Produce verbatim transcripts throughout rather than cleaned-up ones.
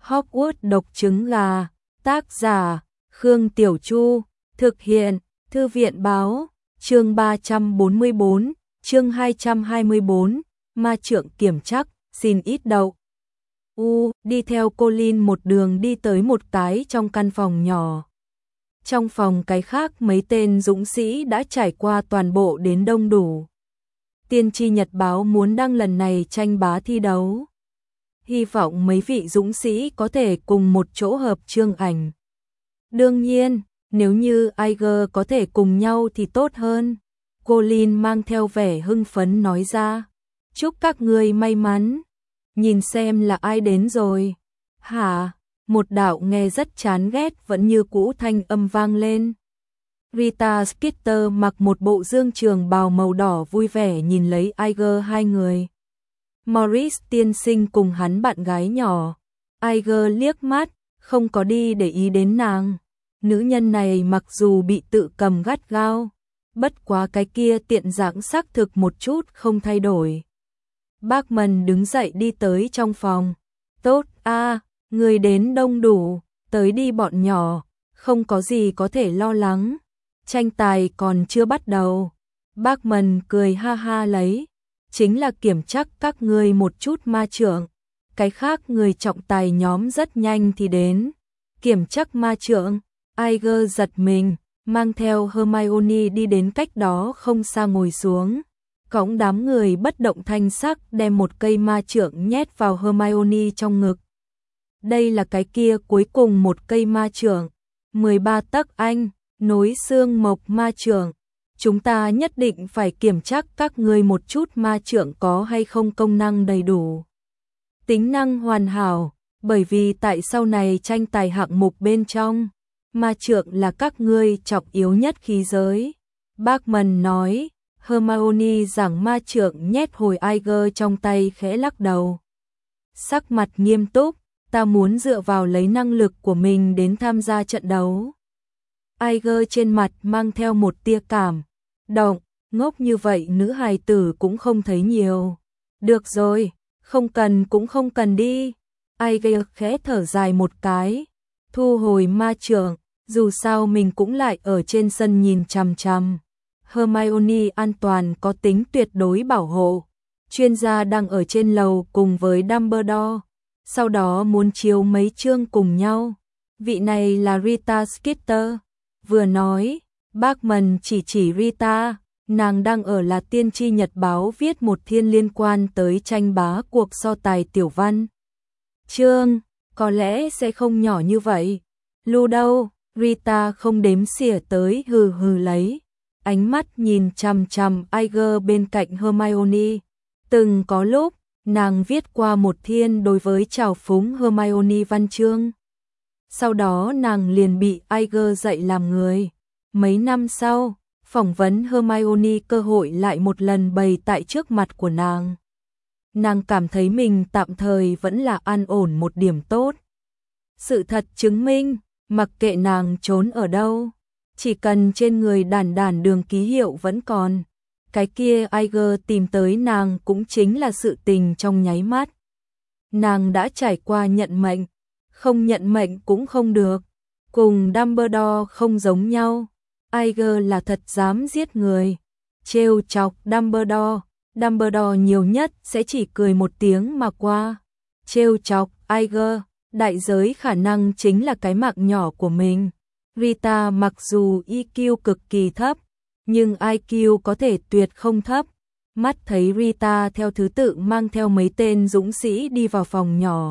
Hogwarts độc trứng gà, tác giả, Khương Tiểu Chu, thực hiện, Thư viện báo, chương ba trăm bốn mươi bốn, chương hai trăm hai mươi bốn, ma trượng kiểm chắc, xin ít đậu. U, đi theo Colin một đường đi tới một cái trong căn phòng nhỏ. Trong phòng cái khác mấy tên dũng sĩ đã trải qua toàn bộ đến đông đủ. Tiên tri nhật báo muốn đăng lần này tranh bá thi đấu. Hy vọng mấy vị dũng sĩ có thể cùng một chỗ hợp chương ảnh. Đương nhiên, nếu như Iger có thể cùng nhau thì tốt hơn. Colin mang theo vẻ hưng phấn nói ra. Chúc các người may mắn. Nhìn xem là ai đến rồi. Hả? Một đạo nghe rất chán ghét vẫn như cũ thanh âm vang lên. Rita Skeeter mặc một bộ dương trường bào màu đỏ vui vẻ nhìn lấy Iger hai người. Morris tiên sinh cùng hắn bạn gái nhỏ. Iger liếc mắt, không có đi để ý đến nàng. Nữ nhân này mặc dù bị tự cầm gắt gao, bất quá cái kia tiện dáng xác thực một chút không thay đổi. Bachman đứng dậy đi tới trong phòng. Tốt a, người đến đông đủ, tới đi bọn nhỏ, không có gì có thể lo lắng. Tranh tài còn chưa bắt đầu. Bachman cười ha ha lấy. Chính là kiểm chắc các ngươi một chút ma trượng. Cái khác người trọng tài nhóm rất nhanh thì đến. Kiểm chắc ma trượng. Iger giật mình, mang theo Hermione đi đến cách đó không xa ngồi xuống. Cõng đám người bất động thanh sắc đem một cây ma trượng nhét vào Hermione trong ngực. Đây là cái kia cuối cùng một cây ma trượng. mười ba tấc anh, nối xương mộc ma trượng. Chúng ta nhất định phải kiểm tra các ngươi một chút ma trượng có hay không công năng đầy đủ. Tính năng hoàn hảo, bởi vì tại sau này tranh tài hạng mục bên trong, ma trượng là các ngươi trọng yếu nhất khí giới. Bachman nói, Hermione giảng ma trượng nhét hồi Iger trong tay khẽ lắc đầu. Sắc mặt nghiêm túc, ta muốn dựa vào lấy năng lực của mình đến tham gia trận đấu. Iger trên mặt mang theo một tia cảm động, ngốc như vậy nữ hài tử cũng không thấy nhiều. Được rồi, không cần cũng không cần đi. Iger khẽ thở dài một cái, thu hồi ma trượng, dù sao mình cũng lại ở trên sân nhìn chằm chằm. Hermione an toàn có tính tuyệt đối bảo hộ. Chuyên gia đang ở trên lầu cùng với Dumbledore, sau đó muốn chiếu mấy chương cùng nhau. Vị này là Rita Skeeter. Vừa nói, Bachman chỉ chỉ Rita, nàng đang ở là tiên tri nhật báo viết một thiên liên quan tới tranh bá cuộc so tài tiểu văn. Chương, có lẽ sẽ không nhỏ như vậy. Lu đâu, Rita không đếm xỉa tới hừ hừ lấy. Ánh mắt nhìn chằm chằm Iger bên cạnh Hermione. Từng có lúc, nàng viết qua một thiên đối với trào phúng Hermione văn chương. Sau đó nàng liền bị Iger dạy làm người. Mấy năm sau, phỏng vấn Hermione cơ hội lại một lần bày tại trước mặt của nàng. Nàng cảm thấy mình tạm thời vẫn là an ổn một điểm tốt. Sự thật chứng minh, mặc kệ nàng trốn ở đâu, chỉ cần trên người đàn đàn đường ký hiệu vẫn còn, cái kia Iger tìm tới nàng cũng chính là sự tình trong nháy mắt. Nàng đã trải qua nhận mệnh, không nhận mệnh cũng không được. Cùng Dumbledore không giống nhau. Iger là thật dám giết người. Trêu chọc Dumbledore, Dumbledore nhiều nhất sẽ chỉ cười một tiếng mà qua. Trêu chọc Iger, đại giới khả năng chính là cái mạng nhỏ của mình. Rita mặc dù i kiu cực kỳ thấp, nhưng i kiu có thể tuyệt không thấp. Mắt thấy Rita theo thứ tự mang theo mấy tên dũng sĩ đi vào phòng nhỏ.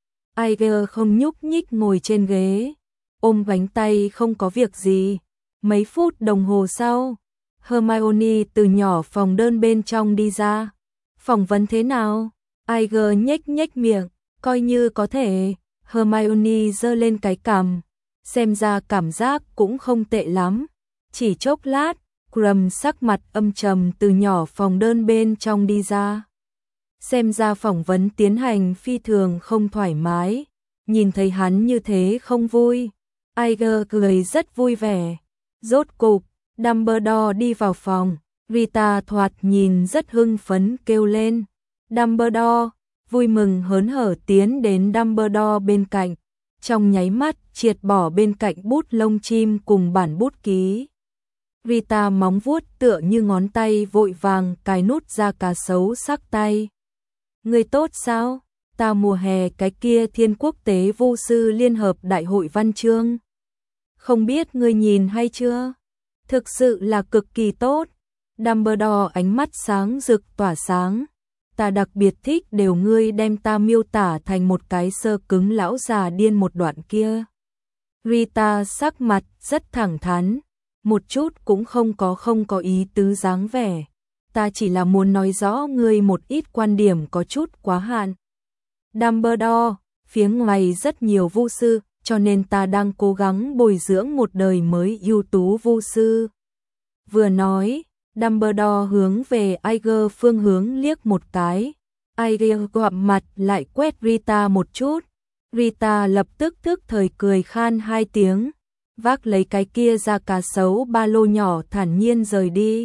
Iger không nhúc nhích ngồi trên ghế, ôm bánh tay không có việc gì. Mấy phút đồng hồ sau, Hermione từ nhỏ phòng đơn bên trong đi ra. Phỏng vấn thế nào? Iger nhếch nhếch miệng, coi như có thể. Hermione giơ lên cái cằm, xem ra cảm giác cũng không tệ lắm. Chỉ chốc lát, Krum sắc mặt âm trầm từ nhỏ phòng đơn bên trong đi ra. Xem ra phỏng vấn tiến hành phi thường không thoải mái. Nhìn thấy hắn như thế không vui. Iger cười rất vui vẻ. Rốt cục, Dumbledore đi vào phòng. Rita thoạt nhìn rất hưng phấn kêu lên. Dumbledore, vui mừng hớn hở tiến đến Dumbledore bên cạnh, trong nháy mắt triệt bỏ bên cạnh bút lông chim cùng bản bút ký. Rita móng vuốt tựa như ngón tay vội vàng cài nút ra cá sấu sắc tay. Người tốt sao? Ta mùa hè cái kia Thiên Quốc tế Vô sư Liên hợp Đại hội văn chương. Không biết ngươi nhìn hay chưa? Thực sự là cực kỳ tốt. Dumbledore ánh mắt sáng rực tỏa sáng. Ta đặc biệt thích đều ngươi đem ta miêu tả thành một cái sơ cứng lão già điên một đoạn kia. Rita sắc mặt rất thẳng thắn, một chút cũng không có không có ý tứ dáng vẻ. Ta chỉ là muốn nói rõ ngươi một ít quan điểm có chút quá hạn. Dumbledore, phía ngoài rất nhiều vu sư, cho nên ta đang cố gắng bồi dưỡng một đời mới ưu tú vu sư. Vừa nói, Dumbledore hướng về Aiger phương hướng liếc một cái. Aiger gặm mặt lại quét Rita một chút. Rita lập tức tức thời cười khan hai tiếng, vác lấy cái kia ra cá sấu ba lô nhỏ thản nhiên rời đi.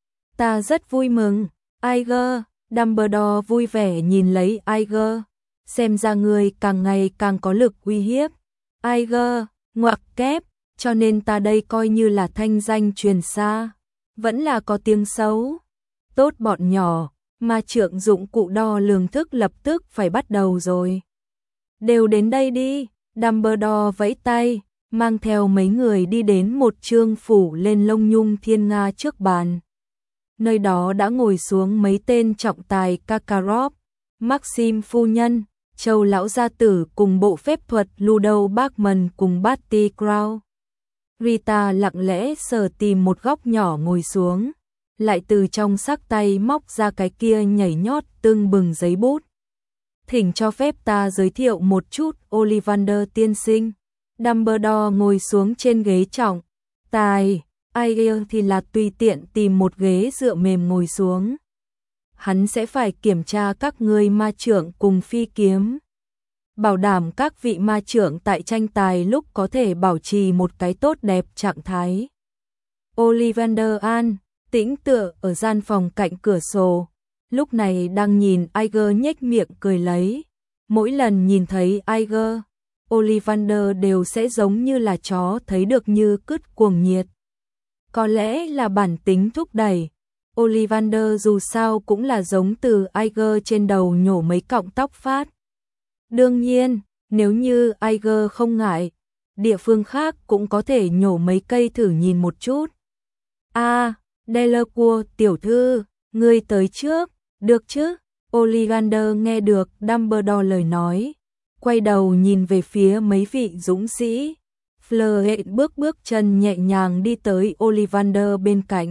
Ta rất vui mừng, Aiger. Dumbledore vui vẻ nhìn lấy Aiger. Xem ra người càng ngày càng có lực uy hiếp. Aiger, ngoặc kép, cho nên ta đây coi như là thanh danh truyền xa. Vẫn là có tiếng xấu. Tốt bọn nhỏ, ma trượng dụng cụ đo lường thức lập tức phải bắt đầu rồi. Đều đến đây đi, Dumbledore vẫy tay, mang theo mấy người đi đến một chương phủ lên lông nhung thiên nga trước bàn. Nơi đó đã ngồi xuống mấy tên trọng tài Karkaroff, Maxim phu nhân, Châu lão gia tử cùng bộ phép thuật Ludo Bachman cùng Barty Crouch. Rita lặng lẽ sờ tìm một góc nhỏ ngồi xuống, lại từ trong sắc tay móc ra cái kia nhảy nhót tưng bừng giấy bút. Thỉnh cho phép ta giới thiệu một chút Ollivander tiên sinh. Dumbledore ngồi xuống trên ghế trọng. Tài, Aiger thì là tùy tiện tìm một ghế dựa mềm ngồi xuống. Hắn sẽ phải kiểm tra các ngươi ma trưởng cùng phi kiếm. Bảo đảm các vị ma trưởng tại tranh tài lúc có thể bảo trì một cái tốt đẹp trạng thái. Ollivander An, tĩnh tựa ở gian phòng cạnh cửa sổ. Lúc này đang nhìn Aiger nhếch miệng cười lấy. Mỗi lần nhìn thấy Aiger, Ollivander đều sẽ giống như là chó thấy được như cứt cuồng nhiệt. Có lẽ là bản tính thúc đẩy. Ollivander dù sao cũng là giống từ Aiger trên đầu nhổ mấy cọng tóc phát. Đương nhiên, nếu như Aiger không ngại, địa phương khác cũng có thể nhổ mấy cây thử nhìn một chút. À, Delacour tiểu thư, ngươi tới trước, được chứ? Ollivander nghe được Dumbledore lời nói, quay đầu nhìn về phía mấy vị dũng sĩ. Fleur bước bước chân nhẹ nhàng đi tới Ollivander bên cạnh,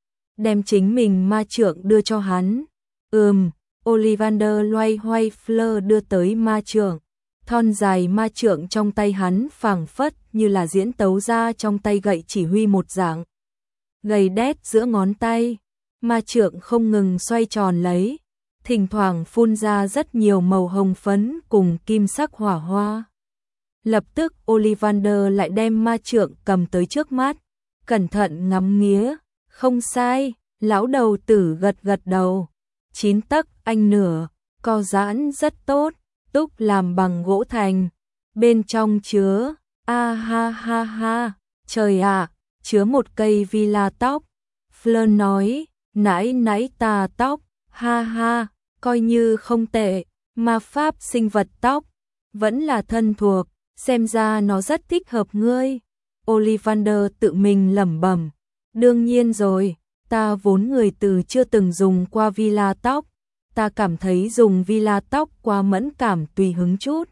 đem chính mình ma trượng đưa cho hắn. Ừm, Ollivander loay hoay Fleur đưa tới ma trượng. Thon dài ma trượng trong tay hắn phảng phất như là diễn tấu ra trong tay gậy chỉ huy một dạng. Gầy đét giữa ngón tay, ma trượng không ngừng xoay tròn lấy, thỉnh thoảng phun ra rất nhiều màu hồng phấn cùng kim sắc hỏa hoa. Lập tức Ollivander lại đem ma trượng cầm tới trước mắt, cẩn thận ngắm nghía. Không sai, lão đầu tử gật gật đầu. Chín tấc anh nửa, co giãn rất tốt, túc làm bằng gỗ thành. Bên trong chứa, a ha ha ha, trời ạ, chứa một cây villa tóc. Fleur nói, nãy nãy tà tóc, ha ha, coi như không tệ, ma pháp sinh vật tóc, vẫn là thân thuộc, xem ra nó rất thích hợp ngươi. Ollivander tự mình lẩm bẩm, đương nhiên rồi, ta vốn người từ chưa từng dùng qua villa tóc, ta cảm thấy dùng villa tóc quá mẫn cảm tùy hứng chút.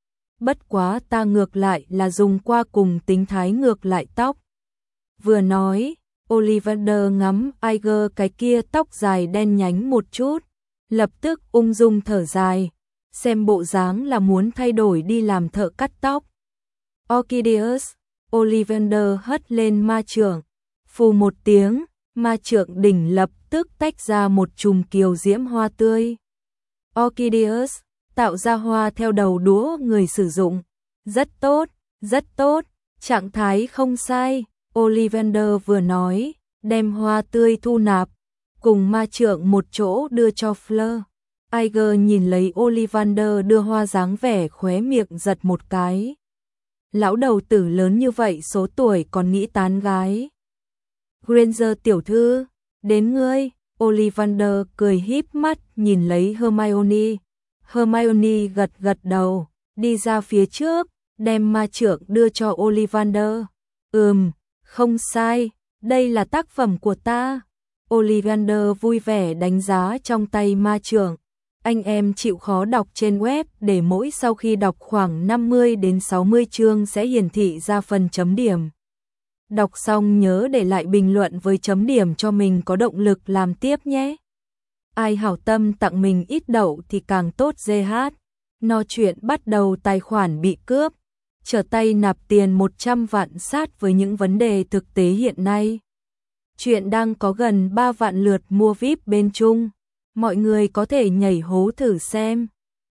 Bất quá ta ngược lại là dùng qua cùng tính thái ngược lại tóc. Vừa nói, Ollivander ngắm Aiger cái kia tóc dài đen nhánh một chút, lập tức ung dung thở dài, xem bộ dáng là muốn thay đổi đi làm thợ cắt tóc. Orchideus, Ollivander hất lên ma trượng, phù một tiếng, ma trượng đỉnh lập tức tách ra một chùm kiều diễm hoa tươi. Orchideus, tạo ra hoa theo đầu đũa người sử dụng. Rất tốt, rất tốt, trạng thái không sai. Ollivander vừa nói, đem hoa tươi thu nạp, cùng ma trượng một chỗ đưa cho Fleur. Iger nhìn lấy Ollivander đưa hoa dáng vẻ khóe miệng giật một cái. Lão đầu tử lớn như vậy số tuổi còn nghĩ tán gái. Granger tiểu thư, đến ngươi. Ollivander cười híp mắt nhìn lấy Hermione. Hermione gật gật đầu, đi ra phía trước, đem ma trượng đưa cho Ollivander. Ừm, không sai, đây là tác phẩm của ta. Ollivander vui vẻ đánh giá trong tay ma trượng. Anh em chịu khó đọc trên web để mỗi sau khi đọc khoảng năm mươi đến sáu mươi chương sẽ hiển thị ra phần chấm điểm. Đọc xong nhớ để lại bình luận với chấm điểm cho mình có động lực làm tiếp nhé. Ai hảo tâm tặng mình ít đậu thì càng tốt giê hát. No chuyện bắt đầu tài khoản bị cướp. Trở tay nạp tiền một trăm vạn sát với những vấn đề thực tế hiện nay. Chuyện đang có gần ba vạn lượt mua víp bên Trung. Mọi người có thể nhảy hố thử xem.